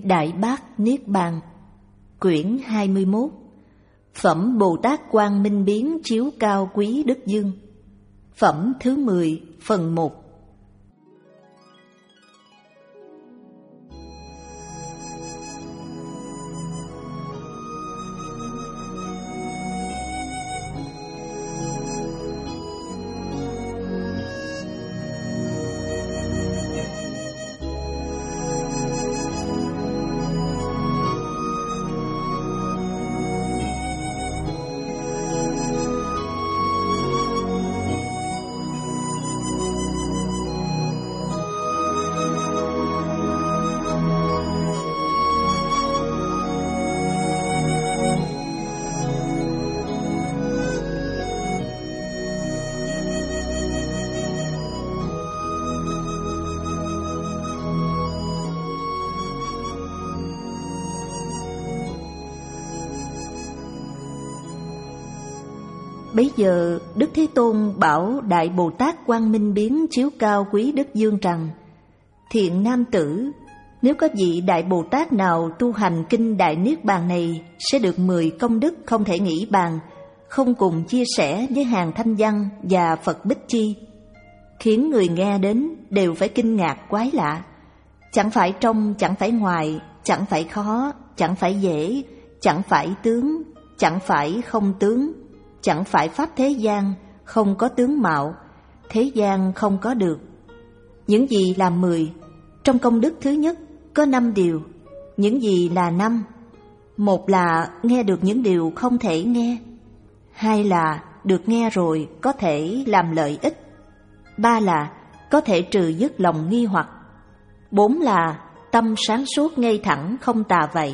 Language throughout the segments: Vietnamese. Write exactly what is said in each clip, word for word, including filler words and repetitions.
Kinh Đại Bát Niết Bàn, quyển hai mươi mốt, Phẩm Bồ Tát Quang Minh Biến Chiếu Cao Quý Đức Dương, phẩm thứ mười, phần một. Bấy giờ Đức Thế Tôn bảo Đại Bồ Tát Quang Minh Biến Chiếu Cao Quý Đức Dương rằng: Thiện nam tử, nếu có vị Đại Bồ Tát nào tu hành kinh Đại Niết Bàn này sẽ được mười công đức không thể nghĩ bàn, không cùng chia sẻ với hàng thanh văn và Phật Bích Chi, khiến người nghe đến đều phải kinh ngạc quái lạ. Chẳng phải trong, chẳng phải ngoài, chẳng phải khó, chẳng phải dễ, chẳng phải tướng, chẳng phải không tướng, chẳng phải pháp thế gian, không có tướng mạo, thế gian không có được. Những gì là mười? Trong công đức thứ nhất có năm điều. Những gì là năm? Một là nghe được những điều không thể nghe. Hai là được nghe rồi có thể làm lợi ích. Ba là có thể trừ dứt lòng nghi hoặc. Bốn là tâm sáng suốt ngay thẳng không tà vậy.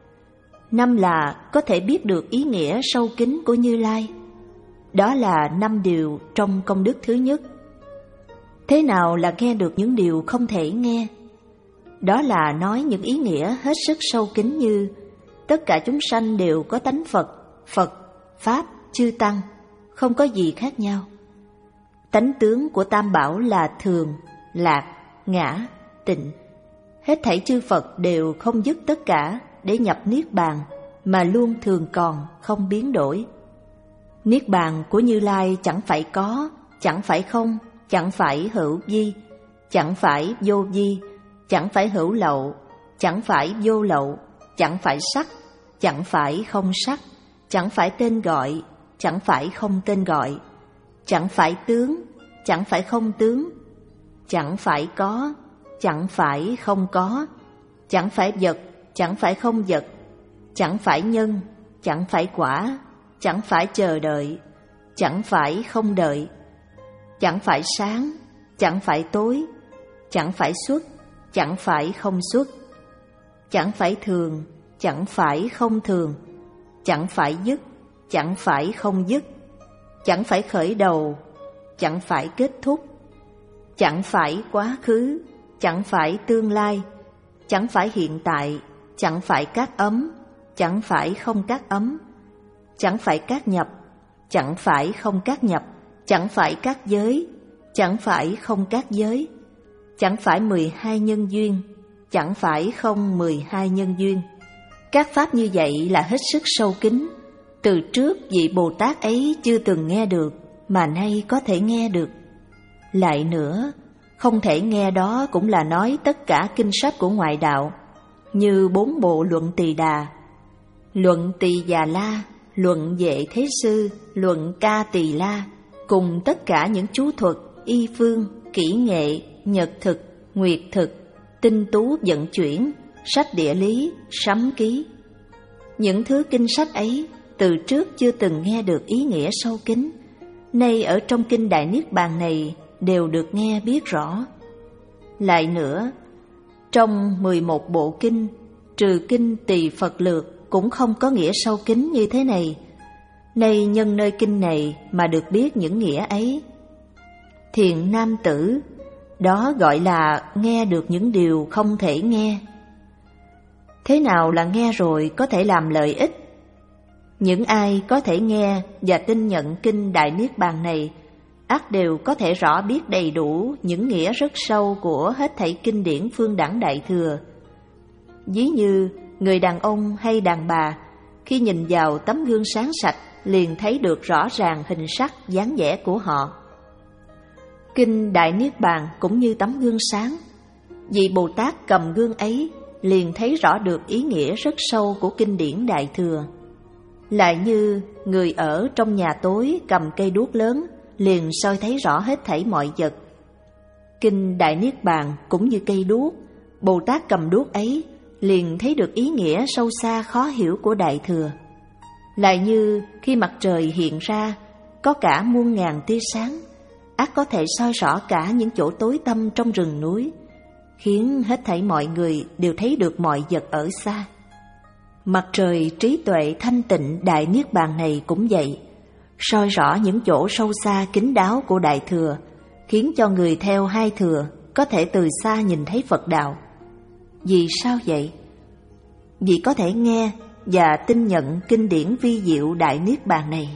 Năm là có thể biết được ý nghĩa sâu kín của Như Lai. Đó là năm điều trong công đức thứ nhất. Thế nào là nghe được những điều không thể nghe? Đó là nói những ý nghĩa hết sức sâu kín như: tất cả chúng sanh đều có tánh Phật, Phật, Pháp, chư Tăng, không có gì khác nhau. Tánh tướng của Tam Bảo là thường, lạc, ngã, tịnh. Hết thảy chư Phật đều không dứt tất cả để nhập Niết Bàn, mà luôn thường còn, không biến đổi. Niết Bàn của Như Lai chẳng phải có, chẳng phải không, chẳng phải hữu vi, chẳng phải vô vi, chẳng phải hữu lậu, chẳng phải vô lậu, chẳng phải sắc, chẳng phải không sắc, chẳng phải tên gọi, chẳng phải không tên gọi, chẳng phải tướng, chẳng phải không tướng, chẳng phải có, chẳng phải không có, chẳng phải vật, chẳng phải không vật, chẳng phải nhân, chẳng phải quả, chẳng phải chờ đợi, chẳng phải không đợi, chẳng phải sáng, chẳng phải tối, chẳng phải xuất, chẳng phải không xuất, chẳng phải thường, chẳng phải không thường, chẳng phải dứt, chẳng phải không dứt, chẳng phải khởi đầu, chẳng phải kết thúc, chẳng phải quá khứ, chẳng phải tương lai, chẳng phải hiện tại, chẳng phải các ấm, chẳng phải không các ấm, chẳng phải các nhập, chẳng phải không các nhập, chẳng phải các giới, chẳng phải không các giới, chẳng phải mười hai nhân duyên, chẳng phải không mười hai nhân duyên. Các pháp như vậy là hết sức sâu kín. Từ trước vị Bồ Tát ấy chưa từng nghe được, mà nay có thể nghe được. Lại nữa, không thể nghe đó cũng là nói tất cả kinh sách của ngoại đạo, như bốn bộ luận Tỳ Đà, luận Tỳ Già La, luận Vệ Thế Sư, luận Ca Tỳ La, cùng tất cả những chú thuật, y phương, kỹ nghệ, nhật thực, nguyệt thực, tinh tú vận chuyển, sách địa lý, sấm ký. Những thứ kinh sách ấy từ trước chưa từng nghe được ý nghĩa sâu kín, nay ở trong kinh Đại Niết Bàn này đều được nghe biết rõ. Lại nữa, trong mười một bộ kinh, trừ kinh Tỳ Phật Lược cũng không có nghĩa sâu kín như thế này. Nay nhân nơi kinh này mà được biết những nghĩa ấy. Thiện nam tử, đó gọi là nghe được những điều không thể nghe. Thế nào là nghe rồi có thể làm lợi ích? Những ai có thể nghe và tin nhận kinh Đại Niết Bàn này, ắt đều có thể rõ biết đầy đủ những nghĩa rất sâu của hết thảy kinh điển phương đẳng Đại Thừa. Ví như người đàn ông hay đàn bà khi nhìn vào tấm gương sáng sạch liền thấy được rõ ràng hình sắc dáng vẻ của họ. Kinh Đại Niết Bàn cũng như tấm gương sáng. Vị Bồ Tát cầm gương ấy liền thấy rõ được ý nghĩa rất sâu của kinh điển Đại Thừa. Lại như người ở trong nhà tối cầm cây đuốc lớn liền soi thấy rõ hết thảy mọi vật. Kinh Đại Niết Bàn cũng như cây đuốc, Bồ Tát cầm đuốc ấy liền thấy được ý nghĩa sâu xa khó hiểu của Đại Thừa. Lại như khi mặt trời hiện ra, có cả muôn ngàn tia sáng, ắt có thể soi rõ cả những chỗ tối tăm trong rừng núi, khiến hết thảy mọi người đều thấy được mọi vật ở xa. Mặt trời trí tuệ thanh tịnh Đại Niết Bàn này cũng vậy, soi rõ những chỗ sâu xa kín đáo của Đại Thừa, khiến cho người theo hai thừa có thể từ xa nhìn thấy Phật Đạo. Vì sao vậy? Vì có thể nghe và tin nhận kinh điển vi diệu Đại Niết Bàn này.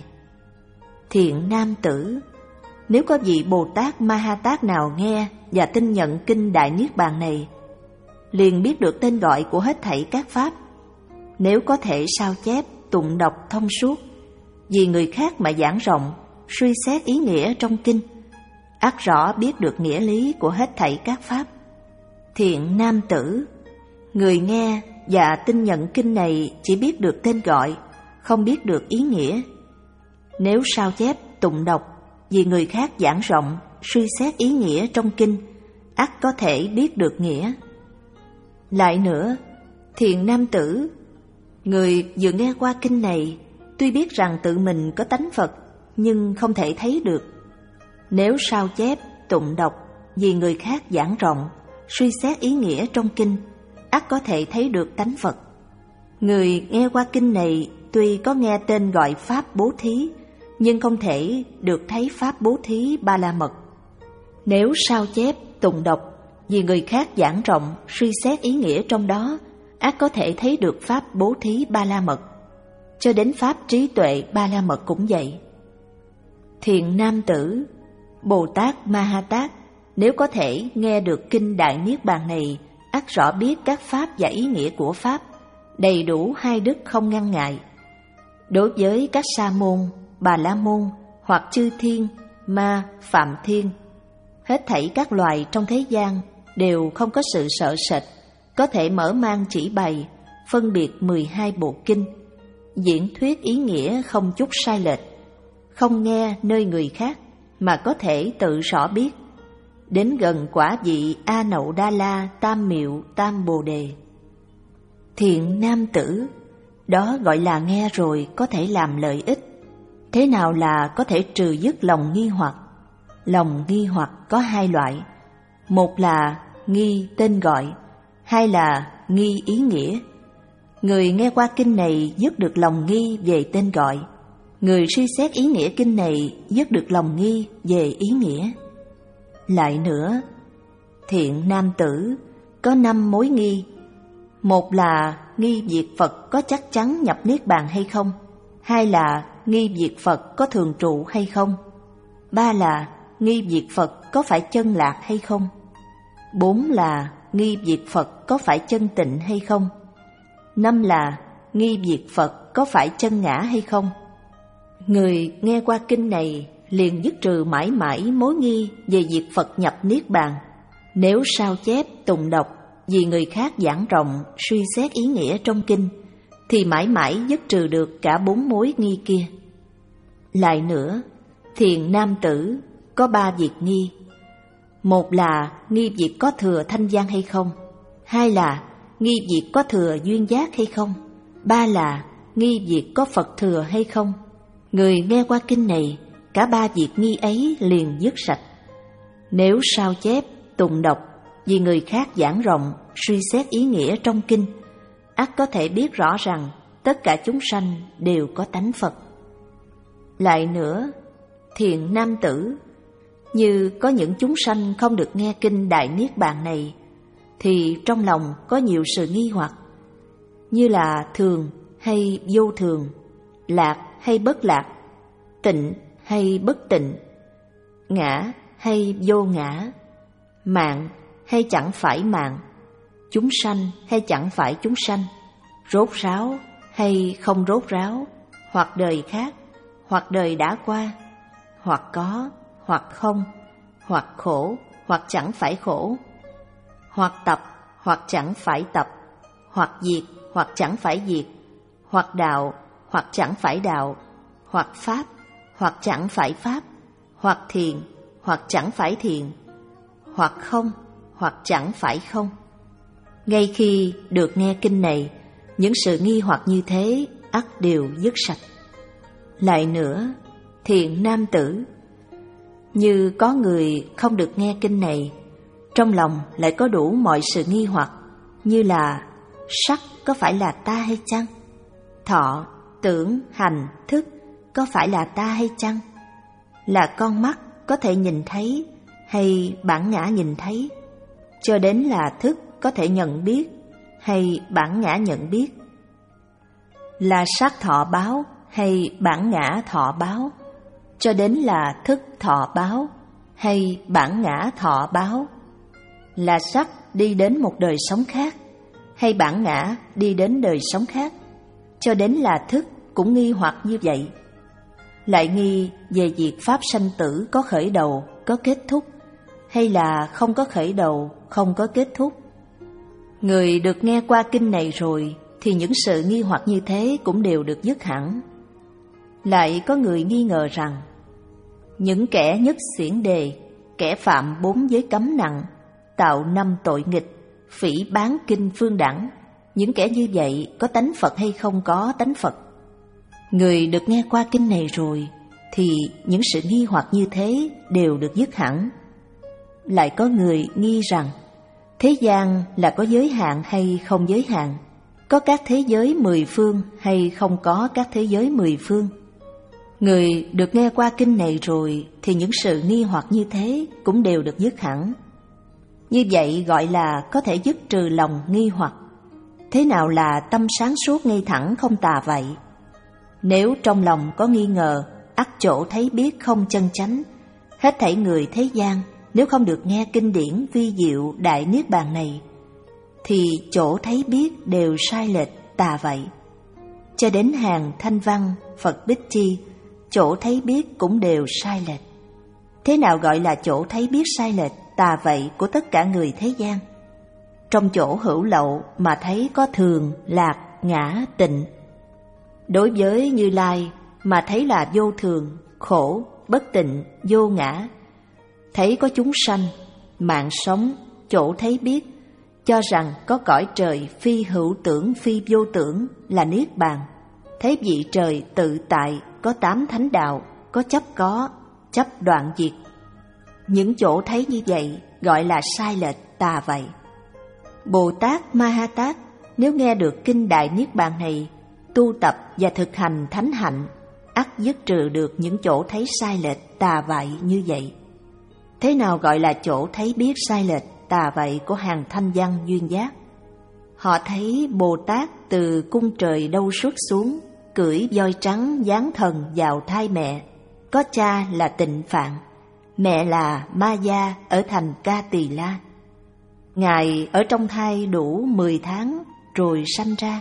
Thiện nam tử, nếu có vị Bồ Tát Ma Ha Tát nào nghe và tin nhận kinh Đại Niết Bàn này, liền biết được tên gọi của hết thảy các pháp. Nếu có thể sao chép, tụng đọc thông suốt, vì người khác mà giảng rộng, suy xét ý nghĩa trong kinh, ắt rõ biết được nghĩa lý của hết thảy các pháp. Thiện nam tử, người nghe và tin nhận kinh này chỉ biết được tên gọi, không biết được ý nghĩa. Nếu sao chép, tụng đọc, vì người khác giảng rộng, suy xét ý nghĩa trong kinh, ắt có thể biết được nghĩa. Lại nữa, thiện nam tử, người vừa nghe qua kinh này, tuy biết rằng tự mình có tánh Phật, nhưng không thể thấy được. Nếu sao chép, tụng đọc, vì người khác giảng rộng, suy xét ý nghĩa trong kinh, ắt có thể thấy được tánh Phật. Người nghe qua kinh này tuy có nghe tên gọi Pháp Bố Thí, nhưng không thể được thấy Pháp Bố Thí Ba La Mật. Nếu sao chép, tụng đọc, vì người khác giảng rộng, suy xét ý nghĩa trong đó, ắt có thể thấy được Pháp Bố Thí Ba La Mật. Cho đến Pháp Trí Tuệ Ba La Mật cũng vậy. Thiện nam tử, Bồ Tát Ma Ha Tát nếu có thể nghe được kinh Đại Niết Bàn này, ắt rõ biết các pháp và ý nghĩa của pháp, đầy đủ hai đức không ngăn ngại. Đối với các sa môn, bà la môn hoặc chư thiên, ma, phạm thiên, hết thảy các loài trong thế gian đều không có sự sợ sệt, có thể mở mang chỉ bày, phân biệt mười hai bộ kinh, diễn thuyết ý nghĩa không chút sai lệch, không nghe nơi người khác mà có thể tự rõ biết, đến gần quả vị A Nậu Đa La Tam Miệu Tam Bồ Đề. Thiện nam tử, đó gọi là nghe rồi có thể làm lợi ích. Thế nào là có thể trừ dứt lòng nghi hoặc? Lòng nghi hoặc có hai loại, một là nghi tên gọi, hai là nghi ý nghĩa. Người nghe qua kinh này dứt được lòng nghi về tên gọi, người suy xét ý nghĩa kinh này dứt được lòng nghi về ý nghĩa. Lại nữa, thiện nam tử, có năm mối nghi. Một là nghi việc Phật có chắc chắn nhập Niết Bàn hay không, hai là nghi việc Phật có thường trụ hay không, ba là nghi việc Phật có phải chân lạc hay không, bốn là nghi việc Phật có phải chân tịnh hay không, năm là nghi việc Phật có phải chân ngã hay không. Người nghe qua kinh này liền dứt trừ mãi mãi mối nghi về việc Phật nhập Niết Bàn. Nếu sao chép, tụng đọc, vì người khác giảng rộng, suy xét ý nghĩa trong kinh, thì mãi mãi dứt trừ được cả bốn mối nghi kia. Lại nữa, thiện nam tử, có ba việc nghi. Một là nghi việc có thừa thanh văn hay không, hai là nghi việc có thừa duyên giác hay không, ba là nghi việc có Phật thừa hay không. Người nghe qua kinh này, cả ba việc nghi ấy liền dứt sạch. Nếu sao chép, tụng đọc, vì người khác giảng rộng, suy xét ý nghĩa trong kinh, ắt có thể biết rõ rằng tất cả chúng sanh đều có tánh Phật. Lại nữa, thiện nam tử, như có những chúng sanh không được nghe kinh Đại Niết Bàn này, thì trong lòng có nhiều sự nghi hoặc, như là thường hay vô thường, lạc hay bất lạc, tịnh hay bất tịnh, ngã hay vô ngã, mạng hay chẳng phải mạng, chúng sanh hay chẳng phải chúng sanh, rốt ráo hay không rốt ráo, hoặc đời khác, hoặc đời đã qua, hoặc có, hoặc không, hoặc khổ, hoặc chẳng phải khổ, hoặc tập, hoặc chẳng phải tập, hoặc diệt, hoặc chẳng phải diệt, hoặc đạo, hoặc chẳng phải đạo, hoặc pháp, hoặc chẳng phải pháp, hoặc thiền, hoặc chẳng phải thiền, hoặc không, hoặc chẳng phải không. Ngay khi được nghe kinh này, những sự nghi hoặc như thế ắt đều dứt sạch. Lại nữa, thiện nam tử, như có người không được nghe kinh này, trong lòng lại có đủ mọi sự nghi hoặc, như là sắc có phải là ta hay chăng? Thọ, tưởng, hành, thức có phải là ta hay chăng? Là con mắt có thể nhìn thấy hay bản ngã nhìn thấy? Cho đến là thức có thể nhận biết hay bản ngã nhận biết? Là sắc thọ báo hay bản ngã thọ báo? Cho đến là thức thọ báo hay bản ngã thọ báo? Là sắc đi đến một đời sống khác hay bản ngã đi đến đời sống khác? Cho đến là thức cũng nghi hoặc như vậy. Lại nghi về việc pháp sanh tử có khởi đầu, có kết thúc, hay là không có khởi đầu, không có kết thúc. Người được nghe qua kinh này rồi thì những sự nghi hoặc như thế cũng đều được dứt hẳn. Lại có người nghi ngờ rằng những kẻ nhất xiển đề, kẻ phạm bốn giới cấm nặng, tạo năm tội nghịch, phỉ báng kinh phương đẳng, những kẻ như vậy có tánh Phật hay không có tánh Phật? Người được nghe qua kinh này rồi thì những sự nghi hoặc như thế đều được dứt hẳn. Lại có người nghi rằng thế gian là có giới hạn hay không giới hạn, có các thế giới mười phương hay không có các thế giới mười phương. Người được nghe qua kinh này rồi thì những sự nghi hoặc như thế cũng đều được dứt hẳn. Như vậy gọi là có thể dứt trừ lòng nghi hoặc. Thế nào là tâm sáng suốt ngay thẳng không tà vậy? Nếu trong lòng có nghi ngờ, ắt chỗ thấy biết không chân chánh. Hết thảy người thế gian nếu không được nghe kinh điển vi diệu đại niết bàn này thì chỗ thấy biết đều sai lệch tà vậy. Cho đến hàng Thanh Văn, Phật Bích Chi, chỗ thấy biết cũng đều sai lệch. Thế nào gọi là chỗ thấy biết sai lệch tà vậy của tất cả người thế gian? Trong chỗ hữu lậu mà thấy có thường, lạc, ngã, tịnh. Đối với Như Lai mà thấy là vô thường, khổ, bất tịnh, vô ngã. Thấy có chúng sanh, mạng sống, chỗ thấy biết, cho rằng có cõi trời phi hữu tưởng phi vô tưởng là niết bàn. Thấy vị trời tự tại, có tám thánh đạo, có chấp có, chấp đoạn diệt. Những chỗ thấy như vậy gọi là sai lệch tà vậy. Bồ Tát Ma Ha Tát nếu nghe được kinh đại niết bàn này, tu tập và thực hành thánh hạnh, ắt dứt trừ được những chỗ thấy sai lệch tà vậy như vậy. Thế nào gọi là chỗ thấy biết sai lệch tà vậy của hàng Thanh Văn duyên giác? Họ thấy Bồ Tát từ cung trời đâu xuất xuống, cưỡi voi trắng dáng thần vào thai mẹ, có cha là Tịnh Phạn, mẹ là Ma Gia ở thành Ca Tỳ La. Ngài ở trong thai đủ mười tháng rồi sanh ra.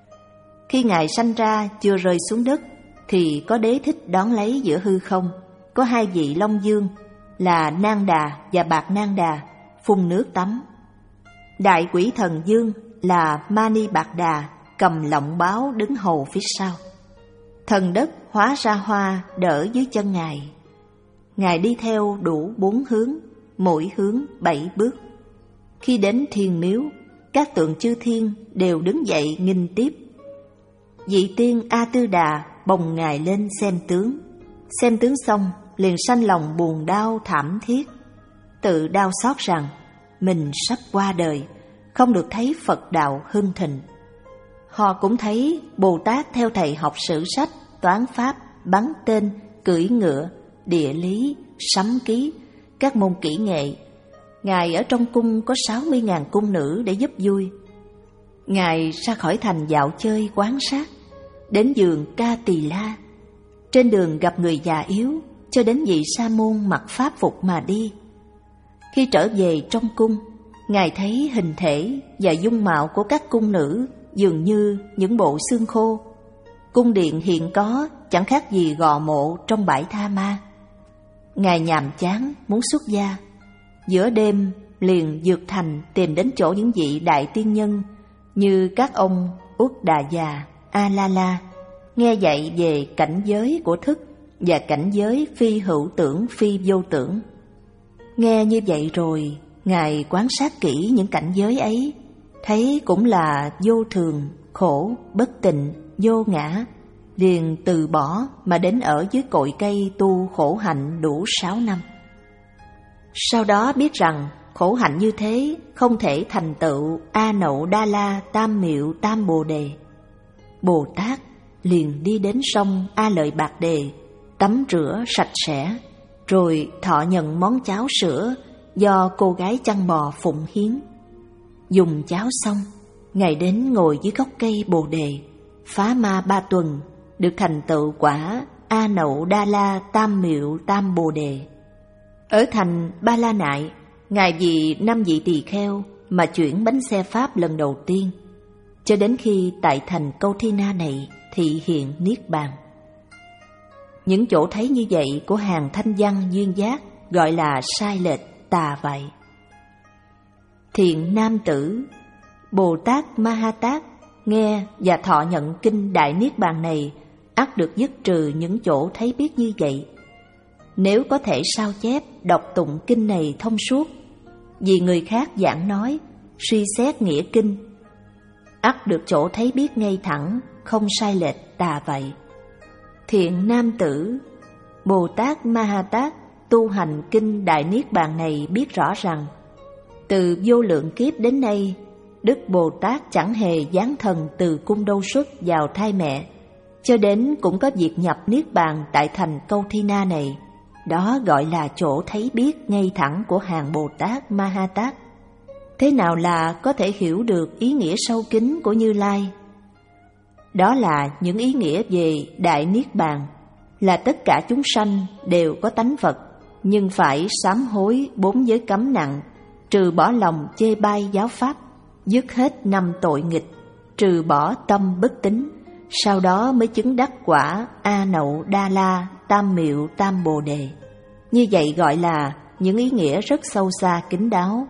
Khi Ngài sanh ra chưa rơi xuống đất thì có Đế Thích đón lấy giữa hư không, có hai vị Long Dương là Nang Đà và Bạc Nang Đà phun nước tắm. Đại Quỷ Thần Dương là Mani Bạc Đà cầm lọng báo đứng hầu phía sau. Thần đất hóa ra hoa đỡ dưới chân Ngài. Ngài đi theo đủ bốn hướng, mỗi hướng bảy bước. Khi đến thiên miếu, các tượng chư thiên đều đứng dậy nghinh tiếp. Vị tiên A Tư Đà bồng Ngài lên xem tướng. Xem tướng xong liền sanh lòng buồn đau thảm thiết, tự đau xót rằng mình sắp qua đời, không được thấy Phật đạo hưng thịnh. Họ cũng thấy Bồ Tát theo thầy học sử sách, toán pháp, bắn tên, cưỡi ngựa, địa lý, sắm ký, các môn kỹ nghệ. Ngài ở trong cung có sáu mươi ngàn cung nữ để giúp vui. Ngài ra khỏi thành dạo chơi quán sát, đến giường Ca Tỳ La. Trên đường gặp người già yếu, cho đến vị sa môn mặc pháp phục mà đi. Khi trở về trong cung, Ngài thấy hình thể và dung mạo của các cung nữ dường như những bộ xương khô. Cung điện hiện có chẳng khác gì gò mộ trong bãi tha ma. Ngài nhàm chán muốn xuất gia. Giữa đêm liền vượt thành tìm đến chỗ những vị đại tiên nhân như các ông Út Đà Già, A La La, nghe dạy về cảnh giới của thức và cảnh giới phi hữu tưởng phi vô tưởng. Nghe như vậy rồi, Ngài quan sát kỹ những cảnh giới ấy, thấy cũng là vô thường, khổ, bất tịnh, vô ngã, liền từ bỏ mà đến ở dưới cội cây tu khổ hạnh đủ sáu năm. Sau đó biết rằng khổ hạnh như thế không thể thành tựu A Nậu Đa La Tam Miệu Tam Bồ Đề. Bồ Tát liền đi đến sông A Lợi Bạc Đề, tắm rửa sạch sẽ, rồi thọ nhận món cháo sữa do cô gái chăn bò phụng hiến. Dùng cháo xong, Ngài đến ngồi dưới gốc cây Bồ Đề, phá ma ba tuần, được thành tựu quả A Nậu Đa La Tam Miệu Tam Bồ Đề. Ở thành Ba La Nại, Ngài vì năm vị tỳ kheo mà chuyển bánh xe Pháp lần đầu tiên, cho đến khi tại thành Câu Thi Na này thị hiện Niết Bàn. Những chỗ thấy như vậy của hàng thanh văn duyên giác gọi là sai lệch, tà vậy. Thiện nam tử, Bồ Tát Ma Ha Tát nghe và thọ nhận kinh Đại Niết Bàn này ắt được dứt trừ những chỗ thấy biết như vậy. Nếu có thể sao chép đọc tụng kinh này thông suốt, vì người khác giảng nói, suy xét nghĩa kinh, ắt được chỗ thấy biết ngay thẳng, không sai lệch tà vậy. Thiện nam tử, Bồ Tát Ma Ha Tát tu hành kinh Đại Niết Bàn này biết rõ rằng, từ vô lượng kiếp đến nay, Đức Bồ Tát chẳng hề giáng thần từ cung đâu xuất vào thai mẹ, cho đến cũng có việc nhập Niết Bàn tại thành Câu Thi Na này. Đó gọi là chỗ thấy biết ngay thẳng của hàng Bồ Tát Ma Ha Tát. Thế nào là có thể hiểu được ý nghĩa sâu kín của Như Lai? Đó là những ý nghĩa về Đại Niết Bàn, là tất cả chúng sanh đều có tánh Phật, nhưng phải sám hối bốn giới cấm nặng, trừ bỏ lòng chê bai giáo pháp, dứt hết năm tội nghịch, trừ bỏ tâm bất tín, sau đó mới chứng đắc quả A Nậu Đa La Tam Miệu Tam Bồ Đề. Như vậy gọi là những ý nghĩa rất sâu xa kín đáo.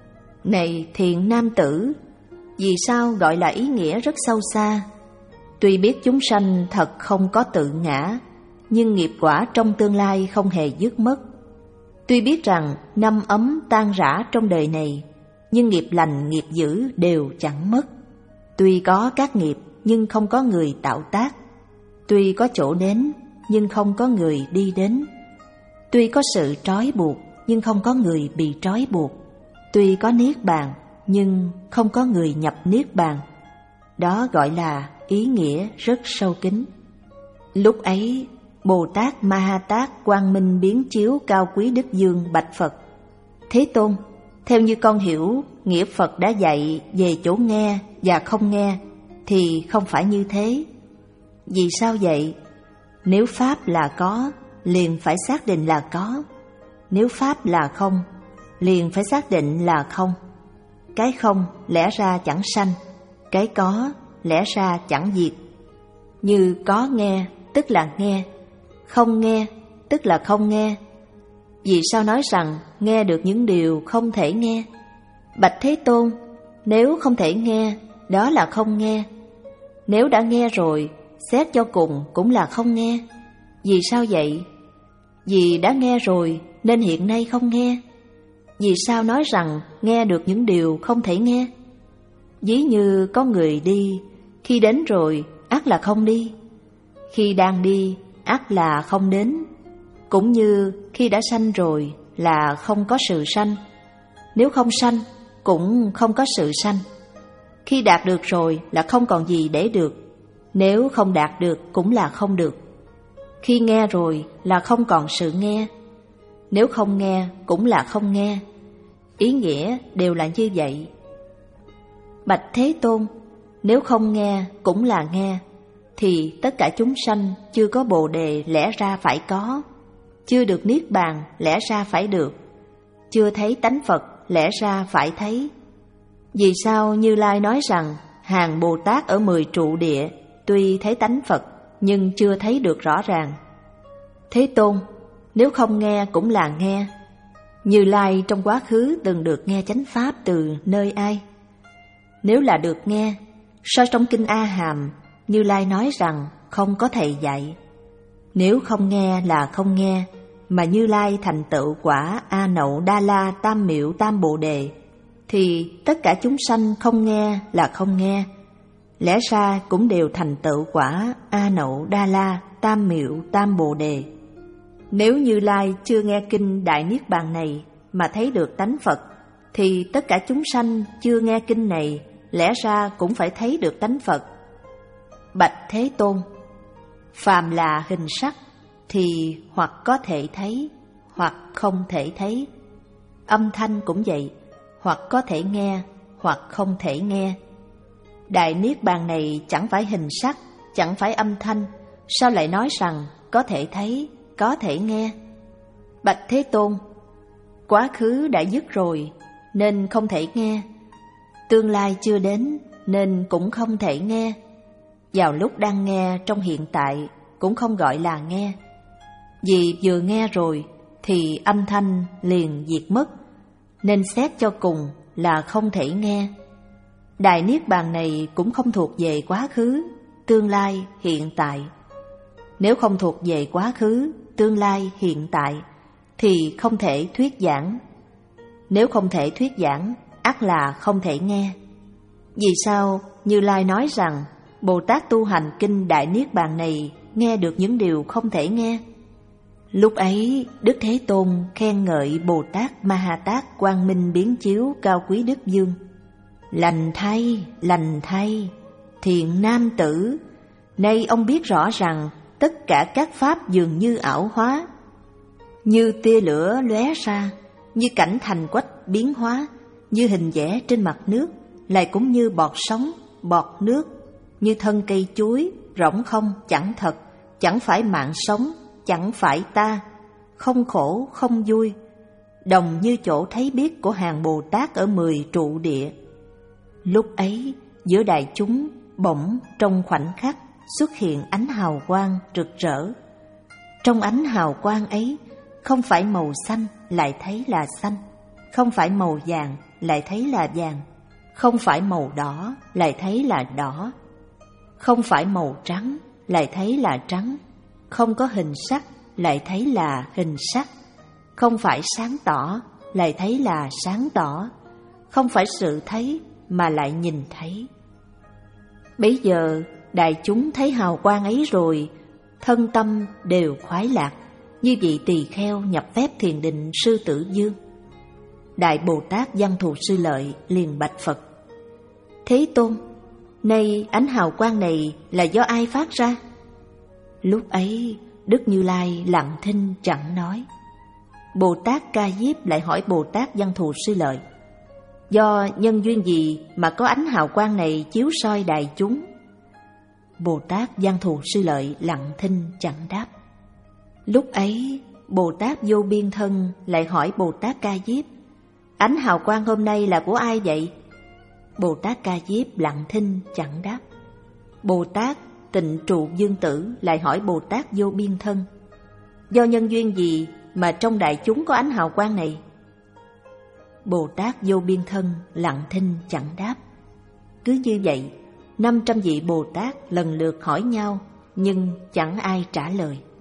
Này thiện nam tử, vì sao gọi là ý nghĩa rất sâu xa? Tuy biết chúng sanh thật không có tự ngã, nhưng nghiệp quả trong tương lai không hề dứt mất. Tuy biết rằng năm ấm tan rã trong đời này, nhưng nghiệp lành nghiệp dữ đều chẳng mất. Tuy có các nghiệp nhưng không có người tạo tác. Tuy có chỗ đến nhưng không có người đi đến. Tuy có sự trói buộc nhưng không có người bị trói buộc. Tuy có Niết Bàn nhưng không có người nhập Niết Bàn. Đó gọi là ý nghĩa rất sâu kín. Lúc ấy, Bồ Tát Ma Ha Tát quang minh biến chiếu cao quý đức dương bạch Phật: Thế Tôn, theo như con hiểu nghĩa Phật đã dạy về chỗ nghe và không nghe thì không phải như thế. Vì sao vậy? Nếu Pháp là có, liền phải xác định là có. Nếu Pháp là không, liền phải xác định là không. Cái không lẽ ra chẳng sanh, cái có lẽ ra chẳng diệt. Như có nghe tức là nghe, không nghe tức là không nghe. Vì sao nói rằng nghe được những điều không thể nghe? Bạch Thế Tôn, nếu không thể nghe, đó là không nghe. Nếu đã nghe rồi, xét cho cùng cũng là không nghe. Vì sao vậy? Vì đã nghe rồi nên hiện nay không nghe. Vì sao nói rằng nghe được những điều không thể nghe? Ví như có người đi, khi đến rồi ắt là không đi. Khi đang đi ắt là không đến. Cũng như khi đã sanh rồi là không có sự sanh. Nếu không sanh cũng không có sự sanh. Khi đạt được rồi là không còn gì để được. Nếu không đạt được cũng là không được. Khi nghe rồi là không còn sự nghe. Nếu không nghe cũng là không nghe. Ý nghĩa đều là như vậy. Bạch Thế Tôn, nếu không nghe cũng là nghe, thì tất cả chúng sanh chưa có Bồ Đề lẽ ra phải có, chưa được Niết Bàn lẽ ra phải được, chưa thấy tánh Phật lẽ ra phải thấy. Vì sao Như Lai nói rằng hàng Bồ Tát ở mười trụ địa tuy thấy tánh Phật nhưng chưa thấy được rõ ràng? Thế Tôn, nếu không nghe cũng là nghe. Như Lai trong quá khứ từng được nghe chánh pháp từ nơi ai? Nếu là được nghe, sao trong kinh A Hàm Như Lai nói rằng không có thầy dạy? Nếu không nghe là không nghe, mà Như Lai thành tựu quả A Nậu Đa La Tam Miệu Tam Bồ Đề, thì tất cả chúng sanh không nghe là không nghe, lẽ ra cũng đều thành tựu quả A Nậu Đa La Tam Miệu Tam Bồ Đề. Nếu Như Lai chưa nghe kinh Đại Niết Bàn này mà thấy được tánh Phật, thì tất cả chúng sanh chưa nghe kinh này lẽ ra cũng phải thấy được tánh Phật. Bạch Thế Tôn, phàm là hình sắc thì hoặc có thể thấy, hoặc không thể thấy. Âm thanh cũng vậy, hoặc có thể nghe, hoặc không thể nghe. Đại Niết Bàn này chẳng phải hình sắc, chẳng phải âm thanh, sao lại nói rằng có thể thấy, có thể nghe? Bạch Thế Tôn, quá khứ đã dứt rồi nên không thể nghe, tương lai chưa đến nên cũng không thể nghe. Vào lúc đang nghe trong hiện tại cũng không gọi là nghe, vì vừa nghe rồi thì âm thanh liền diệt mất, nên xét cho cùng là không thể nghe. Đại Niết Bàn này cũng không thuộc về quá khứ, tương lai, hiện tại. Nếu không thuộc về quá khứ, tương lai, hiện tại thì không thể thuyết giảng. Nếu không thể thuyết giảng, ắt là không thể nghe. Vì sao Như Lai nói rằng Bồ Tát tu hành kinh Đại Niết Bàn này nghe được những điều không thể nghe? Lúc ấy Đức Thế Tôn khen ngợi Bồ Tát Ma Ha Tát Quang Minh Biến Chiếu Cao Quý Đức Dương: lành thay, lành thay, thiện nam tử, nay ông biết rõ rằng tất cả các pháp dường như ảo hóa, như tia lửa lóe ra, như cảnh thành quách biến hóa, như hình vẽ trên mặt nước, lại cũng như bọt sóng, bọt nước, như thân cây chuối, rỗng không, chẳng thật, chẳng phải mạng sống, chẳng phải ta, không khổ, không vui, đồng như chỗ thấy biết của hàng Bồ Tát ở mười trụ địa. Lúc ấy, giữa đại chúng bỗng trong khoảnh khắc xuất hiện ánh hào quang rực rỡ. Trong ánh hào quang ấy, không phải màu xanh lại thấy là xanh, không phải màu vàng lại thấy là vàng, không phải màu đỏ lại thấy là đỏ, không phải màu trắng lại thấy là trắng, không có hình sắc lại thấy là hình sắc, không phải sáng tỏ lại thấy là sáng tỏ, không phải sự thấy mà lại nhìn thấy. Bấy giờ đại chúng thấy hào quang ấy rồi, thân tâm đều khoái lạc, như vị tỳ kheo nhập phép thiền định Sư Tử Dương. Đại Bồ Tát Văn Thù Sư Lợi liền bạch Phật: Thế Tôn, nay ánh hào quang này là do ai phát ra? Lúc ấy Đức Như Lai lặng thinh chẳng nói. Bồ Tát Ca Diếp lại hỏi Bồ Tát Văn Thù Sư Lợi: do nhân duyên gì mà có ánh hào quang này chiếu soi đại chúng? Bồ Tát Văn Thù Sư Lợi lặng thinh chẳng đáp. Lúc ấy Bồ Tát Vô Biên Thân lại hỏi Bồ Tát Ca Diếp: ánh hào quang hôm nay là của ai vậy? Bồ Tát Ca Diếp lặng thinh chẳng đáp. Bồ Tát Tịnh Trụ Dương Tử lại hỏi Bồ Tát Vô Biên Thân: do nhân duyên gì mà trong đại chúng có ánh hào quang này? Bồ Tát Vô Biên Thân lặng thinh chẳng đáp. Cứ như vậy, năm trăm vị Bồ Tát lần lượt hỏi nhau, nhưng chẳng ai trả lời.